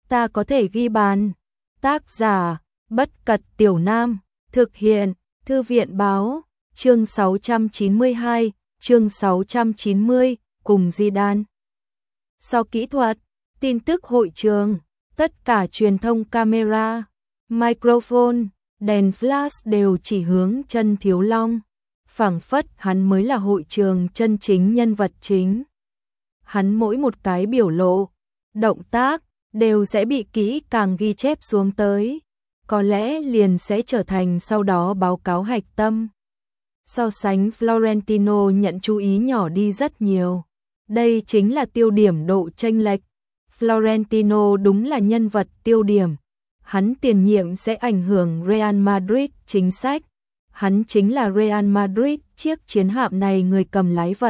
ta có thể ghi bàn. Tác giả, Bất Cật Tiểu Nam, thực hiện, Thư viện báo, chương 692, chương 690, cùng Zidane. Sau kỹ thuật, tin tức hội trường, tất cả truyền thông camera, microphone, đèn flash đều chỉ hướng Chân Thiếu Long. Phảng phất hắn mới là hội trường chân chính nhân vật chính. Hắn mỗi một cái biểu lộ, động tác, đều sẽ bị kỹ càng ghi chép xuống tới. Có lẽ liền sẽ trở thành sau đó báo cáo hạch tâm. So sánh Florentino nhận chú ý nhỏ đi rất nhiều. Đây chính là tiêu điểm độ chênh lệch. Florentino đúng là nhân vật tiêu điểm. Hắn tiền nhiệm sẽ ảnh hưởng Real Madrid chính sách. Hắn chính là Real Madrid chiếc chiến hạm này người cầm lái vật.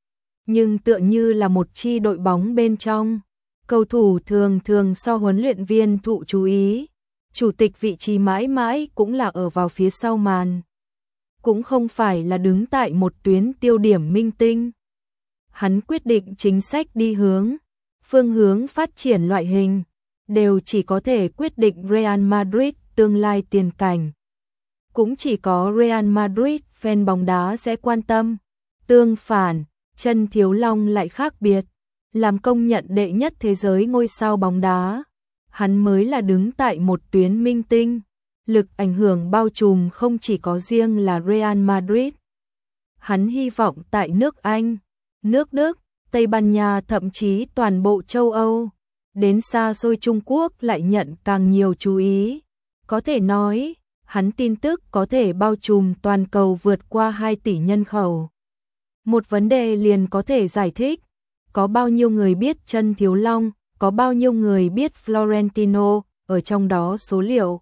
Nhưng tựa như là một chi đội bóng bên trong. Cầu thủ thường thường so huấn luyện viên thụ chú ý. Chủ tịch vị trí mãi mãi cũng là ở vào phía sau màn. Cũng không phải là đứng tại một tuyến tiêu điểm minh tinh. Hắn quyết định chính sách đi hướng, phương hướng phát triển loại hình, đều chỉ có thể quyết định Real Madrid tương lai tiền cảnh. Cũng chỉ có Real Madrid fan bóng đá sẽ quan tâm. Tương phản, Chân Thiếu Long lại khác biệt, làm công nhận đệ nhất thế giới ngôi sao bóng đá. Hắn mới là đứng tại một tuyến minh tinh, lực ảnh hưởng bao trùm không chỉ có riêng là Real Madrid. Hắn hy vọng tại nước Anh, nước Đức, Tây Ban Nha thậm chí toàn bộ châu Âu, đến xa xôi Trung Quốc lại nhận càng nhiều chú ý. Có thể nói, hắn tin tức có thể bao trùm toàn cầu vượt qua 2 tỷ nhân khẩu. Một vấn đề liền có thể giải thích, có bao nhiêu người biết Chân Thiếu Long, có bao nhiêu người biết Florentino, ở trong đó số liệu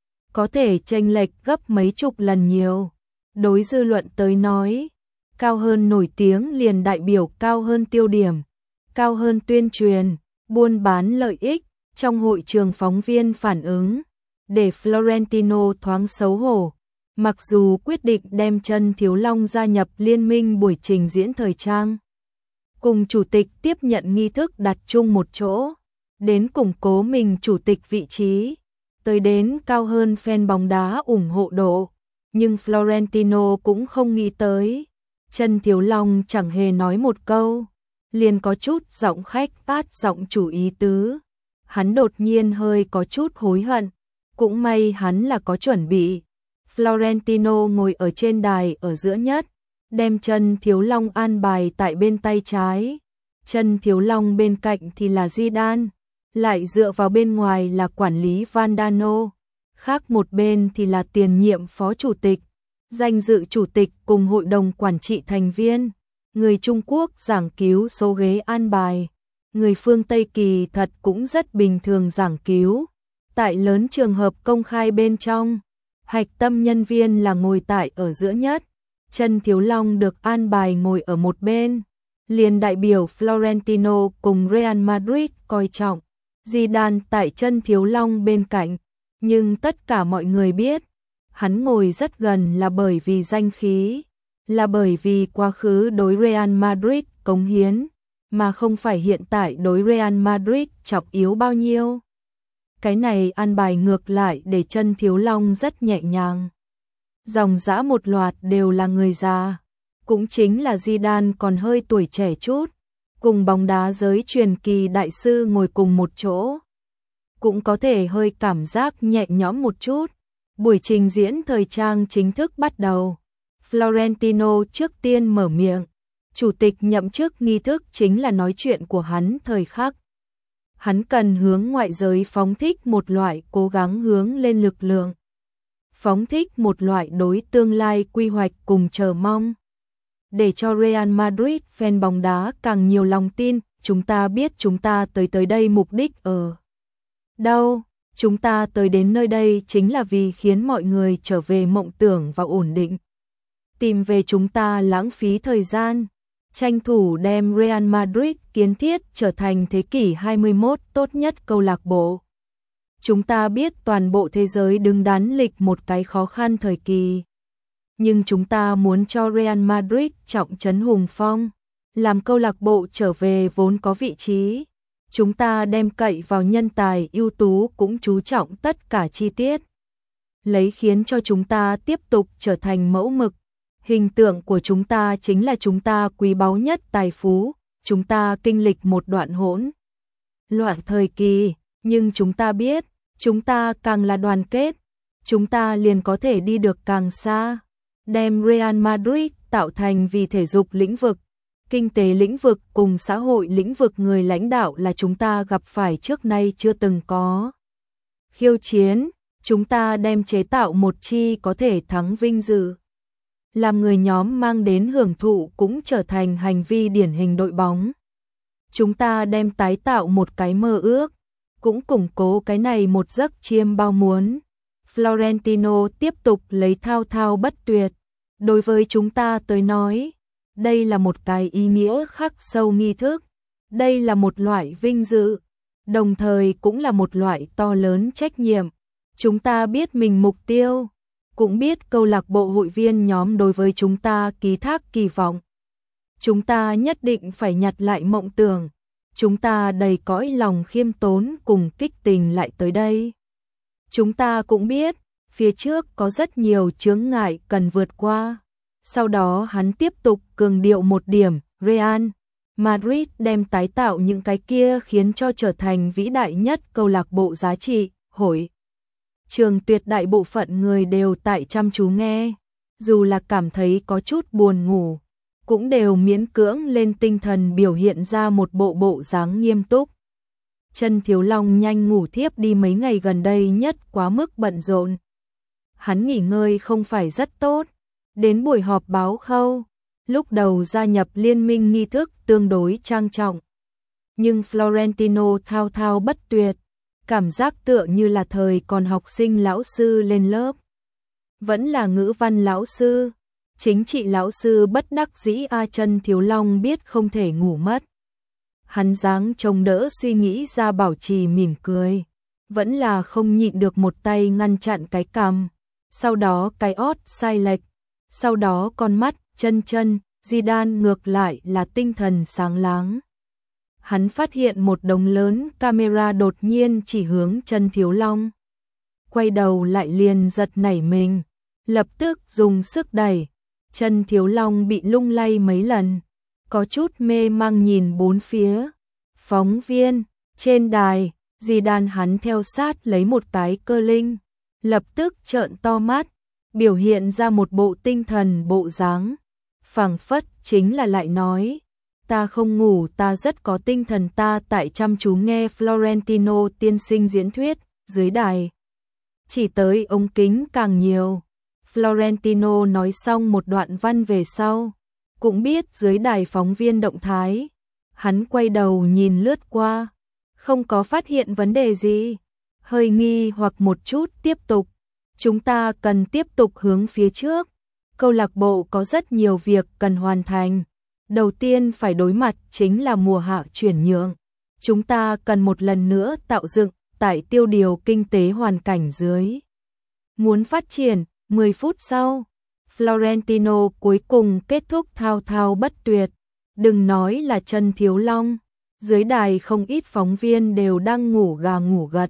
có thể chênh lệch gấp mấy chục lần nhiều. Đối dư luận tới nói, cao hơn nổi tiếng liền đại biểu cao hơn tiêu điểm, cao hơn tuyên truyền, buôn bán lợi ích. Trong hội trường phóng viên phản ứng, để Florentino thoáng xấu hổ. Mặc dù quyết định đem Chân Thiếu Long gia nhập liên minh buổi trình diễn thời trang, cùng chủ tịch tiếp nhận nghi thức đặt chung một chỗ, đến củng cố mình chủ tịch vị trí, tới đến cao hơn fan bóng đá ủng hộ độ, nhưng Florentino cũng không nghĩ tới. Chân Thiếu Long chẳng hề nói một câu, liền có chút giọng khách át giọng chủ ý tứ. Hắn đột nhiên hơi có chút hối hận, cũng may hắn là có chuẩn bị. Florentino ngồi ở trên đài ở giữa nhất, đem Chân Thiếu Long an bài tại bên tay trái. Chân Thiếu Long bên cạnh thì là Zidane, lại dựa vào bên ngoài là quản lý Vandano, khác một bên thì là tiền nhiệm phó chủ tịch, danh dự chủ tịch cùng hội đồng quản trị thành viên. Người Trung Quốc giảng cứu số ghế an bài, người phương Tây kỳ thật cũng rất bình thường giảng cứu. Tại lớn trường hợp công khai bên trong, hạch tâm nhân viên là ngồi tại ở giữa nhất. Chân Thiếu Long được an bài ngồi ở một bên, liền đại biểu Florentino cùng Real Madrid coi trọng. Zidane tại Chân Thiếu Long bên cạnh, nhưng tất cả mọi người biết, hắn ngồi rất gần là bởi vì danh khí, là bởi vì quá khứ đối Real Madrid cống hiến, mà không phải hiện tại đối Real Madrid trọng yếu bao nhiêu. Cái này an bài ngược lại để Chân Thiếu Long rất nhẹ nhàng. Dòng dã một loạt đều là người già, cũng chính là Zidane còn hơi tuổi trẻ chút, cùng bóng đá giới truyền kỳ đại sư ngồi cùng một chỗ, cũng có thể hơi cảm giác nhẹ nhõm một chút. Buổi trình diễn thời trang chính thức bắt đầu. Florentino trước tiên mở miệng, chủ tịch nhậm chức nghi thức chính là nói chuyện của hắn thời khắc. Hắn cần hướng ngoại giới phóng thích một loại cố gắng hướng lên lực lượng, phóng thích một loại đối tương lai quy hoạch cùng chờ mong, để cho Real Madrid fan bóng đá càng nhiều lòng tin. Chúng ta biết chúng ta tới đây mục đích ở đâu, chúng ta tới đến nơi đây chính là vì khiến mọi người trở về mộng tưởng và ổn định, tìm về chúng ta lãng phí thời gian, tranh thủ đem Real Madrid kiến thiết trở thành thế kỷ 21 tốt nhất câu lạc bộ. Chúng ta biết toàn bộ thế giới đứng đắn lịch một cái khó khăn thời kỳ, nhưng chúng ta muốn cho Real Madrid trọng trấn hùng phong, làm câu lạc bộ trở về vốn có vị trí. Chúng ta đem cậy vào nhân tài ưu tú cũng chú trọng tất cả chi tiết. Lấy khiến cho chúng ta tiếp tục trở thành mẫu mực. Hình tượng của chúng ta chính là chúng ta quý báu nhất tài phú. Chúng ta kinh lịch một đoạn hỗn loạn thời kỳ, nhưng chúng ta biết, chúng ta càng là đoàn kết, chúng ta liền có thể đi được càng xa. Đem Real Madrid tạo thành vì thể dục lĩnh vực, kinh tế lĩnh vực cùng xã hội lĩnh vực người lãnh đạo là chúng ta gặp phải trước nay chưa từng có. Khiêu chiến, chúng ta đem chế tạo một chi có thể thắng vinh dự. Làm người nhóm mang đến hưởng thụ cũng trở thành hành vi điển hình đội bóng. Chúng ta đem tái tạo một cái mơ ước, cũng củng cố cái này một giấc chiêm bao muốn. Florentino tiếp tục lấy thao thao bất tuyệt. Đối với chúng ta tới nói, đây là một cái ý nghĩa khắc sâu nghi thức. Đây là một loại vinh dự, đồng thời cũng là một loại to lớn trách nhiệm. Chúng ta biết mình mục tiêu, cũng biết câu lạc bộ hội viên nhóm đối với chúng ta ký thác kỳ vọng. Chúng ta nhất định phải nhặt lại mộng tưởng. Chúng ta đầy cõi lòng khiêm tốn cùng kích tình lại tới đây. Chúng ta cũng biết, phía trước có rất nhiều chướng ngại cần vượt qua. Sau đó hắn tiếp tục cường điệu một điểm, Real Madrid đem tái tạo những cái kia khiến cho trở thành vĩ đại nhất câu lạc bộ giá trị, hội trường tuyệt đại bộ phận người đều tại chăm chú nghe, dù là cảm thấy có chút buồn ngủ, cũng đều miễn cưỡng lên tinh thần biểu hiện ra một bộ dáng nghiêm túc. Chân Thiếu Long nhanh ngủ thiếp đi mấy ngày gần đây nhất quá mức bận rộn. Hắn nghỉ ngơi không phải rất tốt, đến buổi họp báo khâu, lúc đầu gia nhập liên minh nghi thức tương đối trang trọng. Nhưng Florentino thao thao bất tuyệt, cảm giác tựa như là thời còn học sinh lão sư lên lớp. Vẫn là ngữ văn lão sư, chính trị lão sư bất đắc dĩ Chân Thiếu Long biết không thể ngủ mất. Hắn dáng trông đỡ suy nghĩ ra bảo trì mỉm cười, vẫn là không nhịn được một tay ngăn chặn cái cằm, sau đó cái ót sai lệch, sau đó con mắt, chân, Zidane ngược lại là tinh thần sáng láng. Hắn phát hiện một đống lớn camera đột nhiên chỉ hướng Chân Thiếu Long. Quay đầu lại liền giật nảy mình, lập tức dùng sức đẩy. Chân Thiếu Long bị lung lay mấy lần, có chút mê mang nhìn bốn phía. Phóng viên, trên đài, Zidane hắn theo sát lấy một cái cơ linh, lập tức trợn to mắt, biểu hiện ra một bộ tinh thần bộ dáng. Phảng phất chính là lại nói, ta không ngủ, ta rất có tinh thần, ta tại chăm chú nghe Florentino tiên sinh diễn thuyết. Dưới đài chỉ tới ống kính càng nhiều. Florentino nói xong một đoạn văn về sau, cũng biết dưới đài phóng viên động thái. Hắn quay đầu nhìn lướt qua, không có phát hiện vấn đề gì, hơi nghi hoặc một chút tiếp tục. Chúng ta cần tiếp tục hướng phía trước. Câu lạc bộ có rất nhiều việc cần hoàn thành. Đầu tiên phải đối mặt chính là mùa hạ chuyển nhượng. Chúng ta cần một lần nữa tạo dựng tại tiêu điều kinh tế hoàn cảnh dưới. Muốn phát triển, 10 phút sau, Florentino cuối cùng kết thúc thao thao bất tuyệt. Đừng nói là Chân Thiếu Long, dưới đài không ít phóng viên đều đang ngủ gà ngủ gật.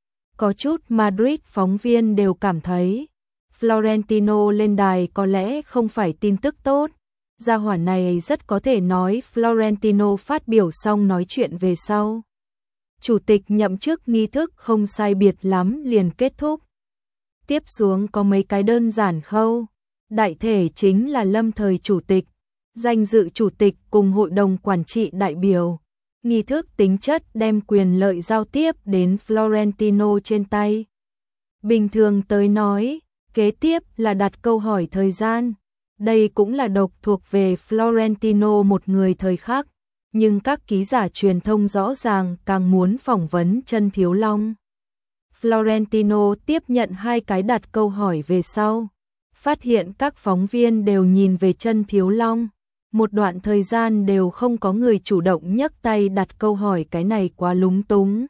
Có chút Madrid phóng viên đều cảm thấy Florentino lên đài có lẽ không phải tin tức tốt. Gia hỏa này rất có thể nói Florentino phát biểu xong nói chuyện về sau. Chủ tịch nhậm chức nghi thức không sai biệt lắm liền kết thúc. Tiếp xuống có mấy cái đơn giản khâu. Đại thể chính là lâm thời chủ tịch, danh dự chủ tịch cùng hội đồng quản trị đại biểu. Nghi thức tính chất đem quyền lợi giao tiếp đến Florentino trên tay. Bình thường tới nói, kế tiếp là đặt câu hỏi thời gian. Đây cũng là độc thuộc về Florentino một người thời khắc. Nhưng các ký giả truyền thông rõ ràng càng muốn phỏng vấn Chân Thiếu Long. Florentino tiếp nhận 2 cái đặt câu hỏi về sau. Phát hiện các phóng viên đều nhìn về Chân Thiếu Long. Một đoạn thời gian đều không có người chủ động nhấc tay đặt câu hỏi, cái này quá lúng túng.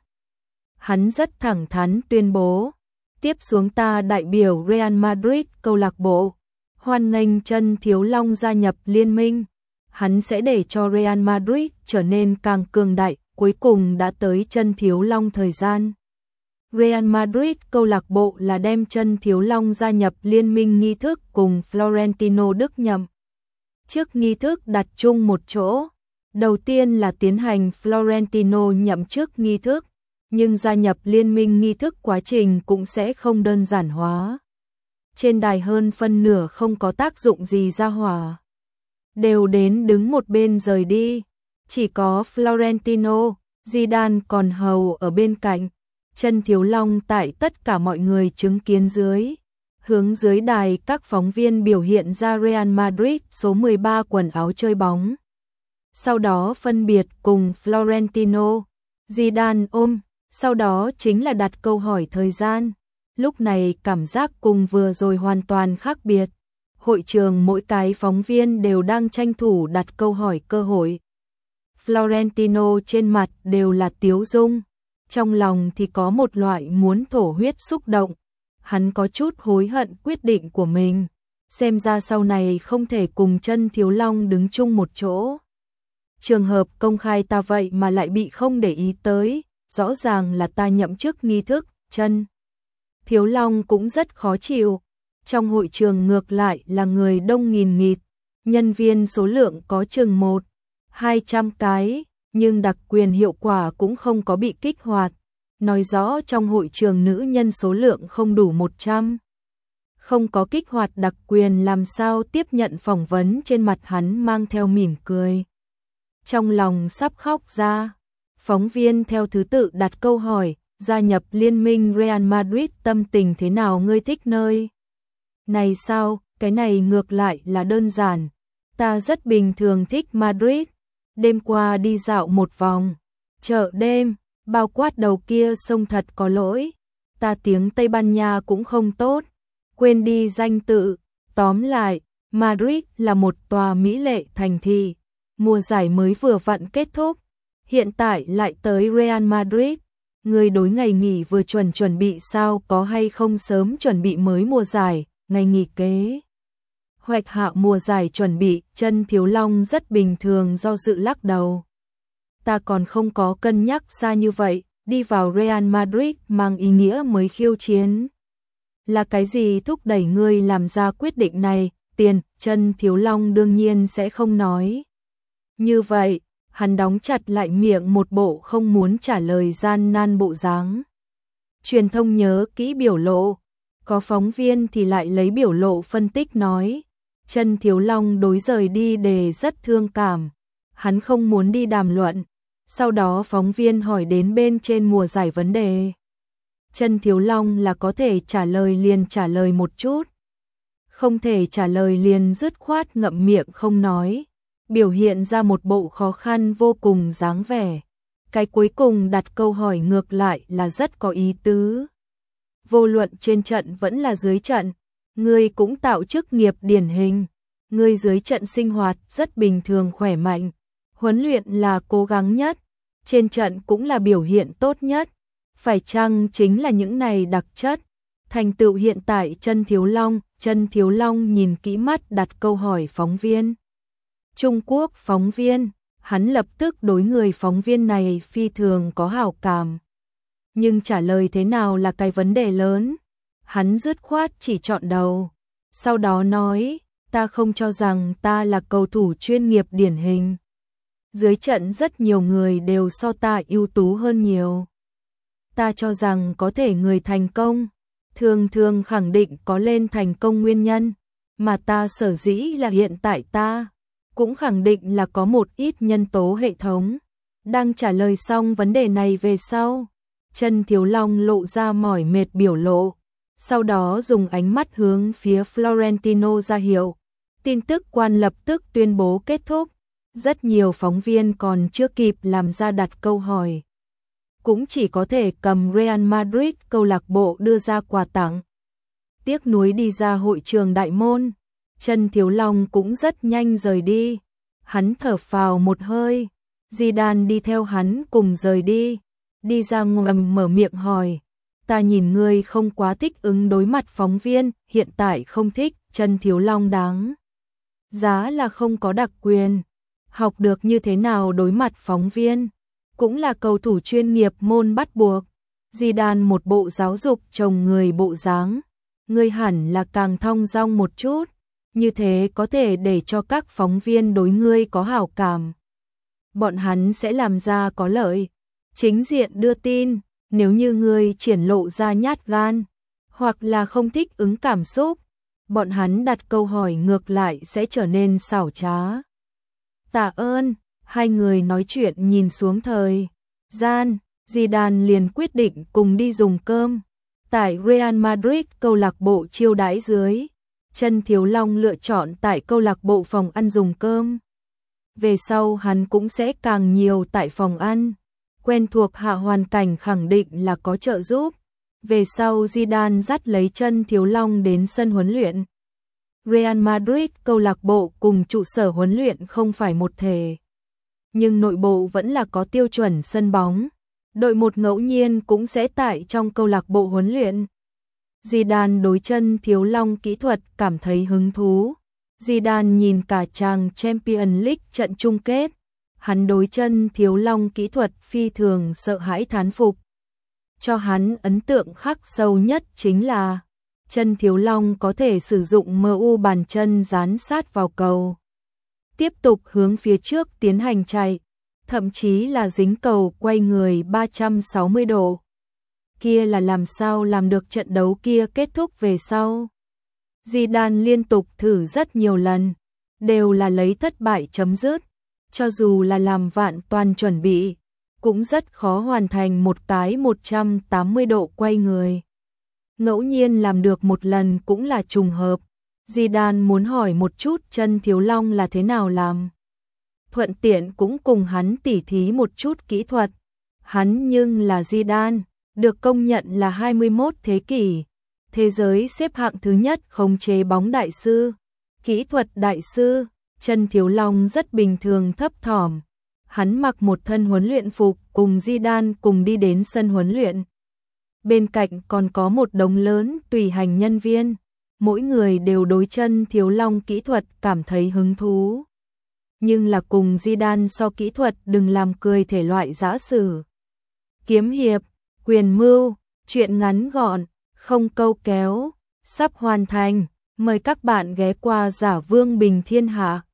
Hắn rất thẳng thắn tuyên bố. Tiếp xuống ta đại biểu Real Madrid câu lạc bộ. Hoan nghênh Chân Thiếu Long gia nhập liên minh. Hắn sẽ để cho Real Madrid trở nên càng cường đại, cuối cùng đã tới chân Thiếu Long thời gian. Real Madrid câu lạc bộ là đem chân Thiếu Long gia nhập liên minh nghi thức cùng Florentino Đức nhậm. Trước nghi thức đặt chung một chỗ, đầu tiên là tiến hành Florentino nhậm chức nghi thức, nhưng gia nhập liên minh nghi thức quá trình cũng sẽ không đơn giản hóa. Trên đài hơn phân nửa không có tác dụng gì ra hỏa, đều đến đứng một bên rời đi, chỉ có Florentino, Zidane còn hầu ở bên cạnh. Chân Thiếu Long tại tất cả mọi người chứng kiến dưới, hướng dưới đài các phóng viên biểu hiện ra Real Madrid số 13 quần áo chơi bóng. Sau đó phân biệt cùng Florentino, Zidane ôm, sau đó chính là đặt câu hỏi thời gian. Lúc này cảm giác cùng vừa rồi hoàn toàn khác biệt. Hội trường mỗi cái phóng viên đều đang tranh thủ đặt câu hỏi cơ hội. Florentino trên mặt đều là tiếu dung, trong lòng thì có một loại muốn thổ huyết xúc động. Hắn có chút hối hận quyết định của mình, xem ra sau này không thể cùng chân Thiếu Long đứng chung một chỗ. Trường hợp công khai ta vậy mà lại bị không để ý tới, rõ ràng là ta nhậm chức nghi thức, chân Thiếu Long cũng rất khó chịu. Trong hội trường ngược lại là người đông nghìn nghịt, nhân viên số lượng có chừng 100-200 cái, nhưng đặc quyền hiệu quả cũng không có bị kích hoạt, nói rõ trong hội trường nữ nhân số lượng không đủ 100. Không có kích hoạt đặc quyền làm sao tiếp nhận phỏng vấn, trên mặt hắn mang theo mỉm cười. Trong lòng sắp khóc ra, phóng viên theo thứ tự đặt câu hỏi, gia nhập liên minh Real Madrid tâm tình thế nào, ngươi thích nơi này sao? Cái này ngược lại là đơn giản, ta rất bình thường thích Madrid. Đêm qua đi dạo một vòng chợ đêm, bao quát đầu kia sông thật có lỗi, ta tiếng Tây Ban Nha cũng không tốt, quên đi danh tự. Tóm lại, Madrid là một tòa mỹ lệ thành thị. Mùa giải mới vừa vặn kết thúc, hiện tại lại tới Real Madrid. Người đối ngày nghỉ vừa chuẩn bị sao, có hay không sớm chuẩn bị mới mùa giải, ngày nghỉ kế hoạch hạ mùa giải chuẩn bị? Chân Thiếu Long rất bình thường do dự lắc đầu. Ta còn không có cân nhắc xa như vậy, đi vào Real Madrid mang ý nghĩa mới khiêu chiến. Là cái gì thúc đẩy ngươi làm ra quyết định này? Tiền. Chân Thiếu Long đương nhiên sẽ không nói như vậy, hắn đóng chặt lại miệng, một bộ không muốn trả lời gian nan bộ dáng. Truyền thông nhớ kỹ biểu lộ, có phóng viên thì lại lấy biểu lộ phân tích nói. Chân Thiếu Long đối rời đi đề rất thương cảm, hắn không muốn đi đàm luận. Sau đó phóng viên hỏi đến bên trên mùa giải vấn đề. Chân Thiếu Long là có thể trả lời liền trả lời một chút, không thể trả lời liền dứt khoát ngậm miệng không nói, biểu hiện ra một bộ khó khăn vô cùng dáng vẻ. Cái cuối cùng đặt câu hỏi ngược lại là rất có ý tứ. Vô luận trên trận vẫn là dưới trận, ngươi cũng tạo chức nghiệp điển hình. Ngươi dưới trận sinh hoạt rất bình thường khỏe mạnh, huấn luyện là cố gắng nhất, trên trận cũng là biểu hiện tốt nhất. Phải chăng chính là những này đặc chất thành tựu hiện tại chân Thiếu Long? Chân Thiếu Long nhìn kỹ mắt đặt câu hỏi phóng viên. Trung Quốc phóng viên, hắn lập tức đối người phóng viên này phi thường có hảo cảm. Nhưng trả lời thế nào là cái vấn đề lớn. Hắn dứt khoát chỉ chọn đầu. Sau đó nói, ta không cho rằng ta là cầu thủ chuyên nghiệp điển hình. Dưới trận rất nhiều người đều so ta ưu tú hơn nhiều. Ta cho rằng có thể người thành công thường khẳng định có lên thành công nguyên nhân, mà ta sở dĩ là hiện tại ta cũng khẳng định là có một ít nhân tố hệ thống. Đang trả lời xong vấn đề này về sau, chân Thiếu Long lộ ra mỏi mệt biểu lộ, sau đó dùng ánh mắt hướng phía Florentino ra hiệu. Tin tức quan lập tức tuyên bố kết thúc. Rất nhiều phóng viên còn chưa kịp làm ra đặt câu hỏi, cũng chỉ có thể cầm Real Madrid câu lạc bộ đưa ra quà tặng. Tiếc nuối đi ra hội trường đại môn, chân Thiếu Long cũng rất nhanh rời đi. Hắn thở phào một hơi, Zidane đi theo hắn cùng rời đi. Đi ra ngầm mở miệng hỏi, ta nhìn ngươi không quá thích ứng đối mặt phóng viên, hiện tại không thích. Chân Thiếu Long đáng giá là không có đặc quyền, học được như thế nào đối mặt phóng viên. cũng là cầu thủ chuyên nghiệp môn bắt buộc. Zidane một bộ giáo dục chồng người bộ dáng, người hẳn là càng thong dong một chút, như thế có thể để cho các phóng viên đối ngươi có hảo cảm. Bọn hắn sẽ làm ra có lợi, chính diện đưa tin, nếu như ngươi triển lộ ra nhát gan, hoặc là không thích ứng cảm xúc, bọn hắn đặt câu hỏi ngược lại sẽ trở nên xảo trá. Tạ ơn, hai người nói chuyện nhìn xuống thời gian, Zidane liền quyết định cùng đi dùng cơm. Tại Real Madrid câu lạc bộ chiêu đãi dưới, Chân Thiếu Long lựa chọn tại câu lạc bộ phòng ăn dùng cơm. Về sau hắn cũng sẽ càng nhiều tại phòng ăn, quen thuộc hạ hoàn cảnh khẳng định là có trợ giúp. Về sau Zidane dắt lấy Chân Thiếu Long đến sân huấn luyện. Real Madrid câu lạc bộ cùng trụ sở huấn luyện không phải một thể, nhưng nội bộ vẫn là có tiêu chuẩn sân bóng. Đội một ngẫu nhiên cũng sẽ tại trong câu lạc bộ huấn luyện. Zidane đối Chân Thiếu Long kỹ thuật cảm thấy hứng thú. Zidane nhìn cả chàng Champions League trận chung kết, hắn đối Chân Thiếu Long kỹ thuật phi thường sợ hãi thán phục. Cho hắn ấn tượng khắc sâu nhất chính là Chân Thiếu Long có thể sử dụng MU bàn chân dán sát vào cầu, tiếp tục hướng phía trước tiến hành chạy, thậm chí là dính cầu quay người 360 độ. Kia là làm sao làm được. Trận đấu kia kết thúc về sau, Zidane liên tục thử rất nhiều lần, đều là lấy thất bại chấm dứt. Cho dù là làm vạn toàn chuẩn bị, cũng rất khó hoàn thành một cái 180 độ quay người. Ngẫu nhiên làm được một lần cũng là trùng hợp. Zidane muốn hỏi một chút Chân Thiếu Long là thế nào làm, thuận tiện cũng cùng hắn tỉ thí một chút kỹ thuật. Hắn nhưng là Zidane, được công nhận là 21 thế kỷ, thế giới xếp hạng thứ nhất khống chế bóng đại sư, kỹ thuật đại sư. Chân Thiếu Long rất bình thường thấp thỏm, hắn mặc một thân huấn luyện phục cùng Zidane cùng đi đến sân huấn luyện. Bên cạnh còn có một đống lớn tùy hành nhân viên, mỗi người đều đối Chân Thiếu Long kỹ thuật cảm thấy hứng thú. Nhưng là cùng Zidane so kỹ thuật đừng làm cười thể loại giã sử, kiếm hiệp, quyền mưu, chuyện ngắn gọn, không câu kéo, sắp hoàn thành. Mời các bạn ghé qua Giả Vương Bình Thiên Hạ.